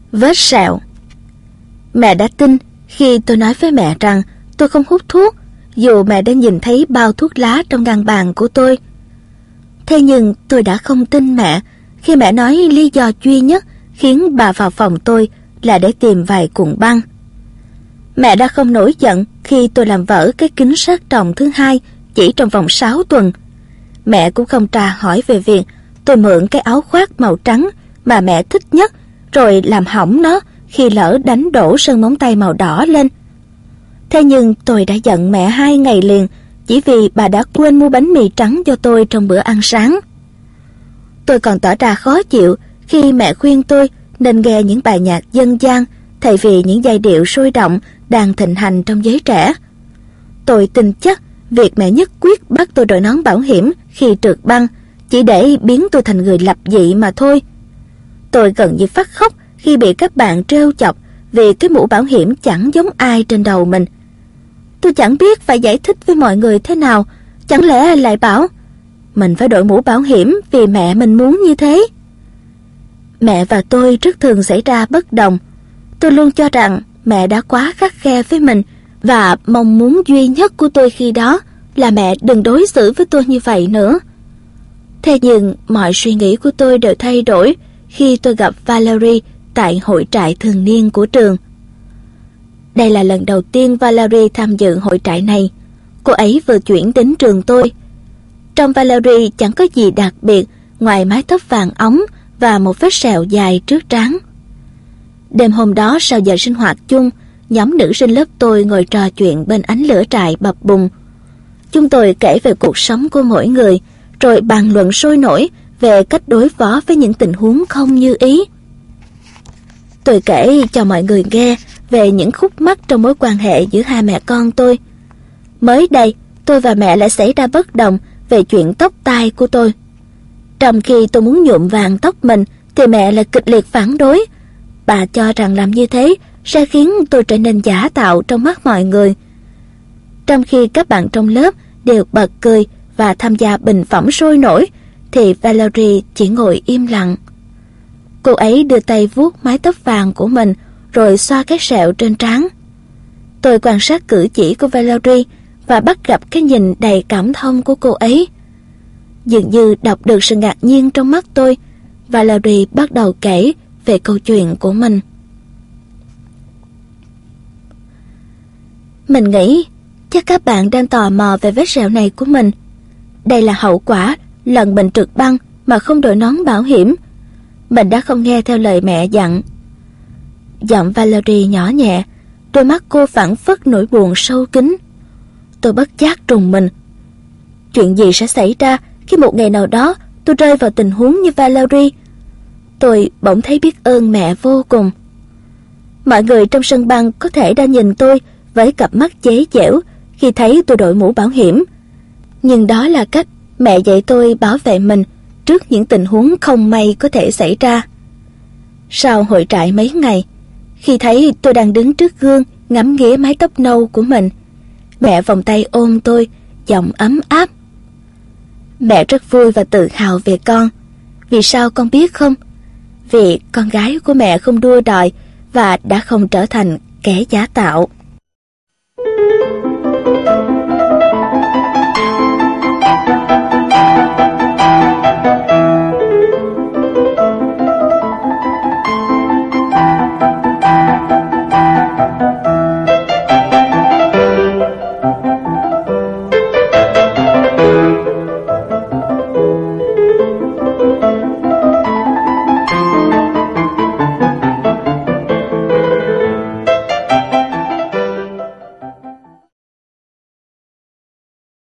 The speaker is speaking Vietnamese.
Vết sẹo. Mẹ đã tin khi tôi nói với mẹ rằng tôi không hút thuốc, dù mẹ đã nhìn thấy bao thuốc lá trong ngăn bàn của tôi. Thế nhưng tôi đã không tin mẹ khi mẹ nói lý do duy nhất khiến bà vào phòng tôi là để tìm vài cuộn băng. Mẹ đã không nổi giận khi tôi làm vỡ cái kính sát tròng thứ hai chỉ trong vòng 6 tuần. Mẹ cũng không tra hỏi về việc tôi mượn cái áo khoác màu trắng mà mẹ thích nhất rồi làm hỏng nó khi lỡ đánh đổ sơn móng tay màu đỏ lên. Thế nhưng tôi đã giận mẹ 2 ngày liền chỉ vì bà đã quên mua bánh mì trắng cho tôi trong bữa ăn sáng. Tôi còn tỏ ra khó chịu khi mẹ khuyên tôi nên nghe những bài nhạc dân gian thay vì những giai điệu sôi động đang thịnh hành trong giới trẻ. Tôi tin chắc việc mẹ nhất quyết bắt tôi đội nón bảo hiểm khi trượt băng chỉ để biến tôi thành người lập dị mà thôi. Tôi gần như phát khóc khi bị các bạn trêu chọc vì cái mũ bảo hiểm chẳng giống ai trên đầu mình. Tôi chẳng biết phải giải thích với mọi người thế nào, chẳng lẽ lại bảo mình phải đội mũ bảo hiểm vì mẹ mình muốn như thế. Mẹ và tôi rất thường xảy ra bất đồng. Tôi luôn cho rằng mẹ đã quá khắt khe với mình và mong muốn duy nhất của tôi khi đó là mẹ đừng đối xử với tôi như vậy nữa. Thế nhưng mọi suy nghĩ của tôi đều thay đổi khi tôi gặp Valerie tại hội trại thường niên của trường. Đây là lần đầu tiên Valerie tham dự hội trại này. Cô ấy vừa chuyển đến trường tôi. Trong Valerie chẳng có gì đặc biệt ngoài mái tóc vàng óng và một vết sẹo dài trước trán. Đêm hôm đó sau giờ sinh hoạt chung, nhóm nữ sinh lớp tôi ngồi trò chuyện bên ánh lửa trại bập bùng. Chúng tôi kể về cuộc sống của mỗi người, rồi bàn luận sôi nổi về cách đối phó với những tình huống không như ý. Tôi kể cho mọi người nghe về những khúc mắc trong mối quan hệ giữa hai mẹ con tôi. Mới đây, tôi và mẹ lại xảy ra bất đồng về chuyện tóc tai của tôi. Trong khi tôi muốn nhuộm vàng tóc mình, thì mẹ lại kịch liệt phản đối. Bà cho rằng làm như thế sẽ khiến tôi trở nên giả tạo trong mắt mọi người. Trong khi các bạn trong lớp đều bật cười và tham gia bình phẩm sôi nổi, thì Valerie chỉ ngồi im lặng. Cô ấy đưa tay vuốt mái tóc vàng của mình rồi xoa cái sẹo trên trán. Tôi quan sát cử chỉ của Valerie và bắt gặp cái nhìn đầy cảm thông của cô ấy. Dường như đọc được sự ngạc nhiên trong mắt tôi, Valerie bắt đầu kể về câu chuyện của mình. Mình nghĩ chắc các bạn đang tò mò về vết sẹo này của mình. Đây là hậu quả lần mình trượt băng mà không đội nón bảo hiểm. Mình đã không nghe theo lời mẹ dặn. Giọng Valerie nhỏ nhẹ, đôi mắt cô phảng phất nỗi buồn sâu kín. Tôi bất giác trùng mình. Chuyện gì sẽ xảy ra khi một ngày nào đó tôi rơi vào tình huống như Valerie? Tôi bỗng thấy biết ơn mẹ vô cùng. Mọi người trong sân băng có thể đã nhìn tôi với cặp mắt chế giễu khi thấy tôi đội mũ bảo hiểm. Nhưng đó là cách mẹ dạy tôi bảo vệ mình trước những tình huống không may có thể xảy ra. Sau hội trại mấy ngày, khi thấy tôi đang đứng trước gương ngắm nghía mái tóc nâu của mình, mẹ vòng tay ôm tôi, giọng ấm áp. Mẹ rất vui và tự hào về con. Vì sao con biết không? Vì con gái của mẹ không đua đòi và đã không trở thành kẻ giả tạo.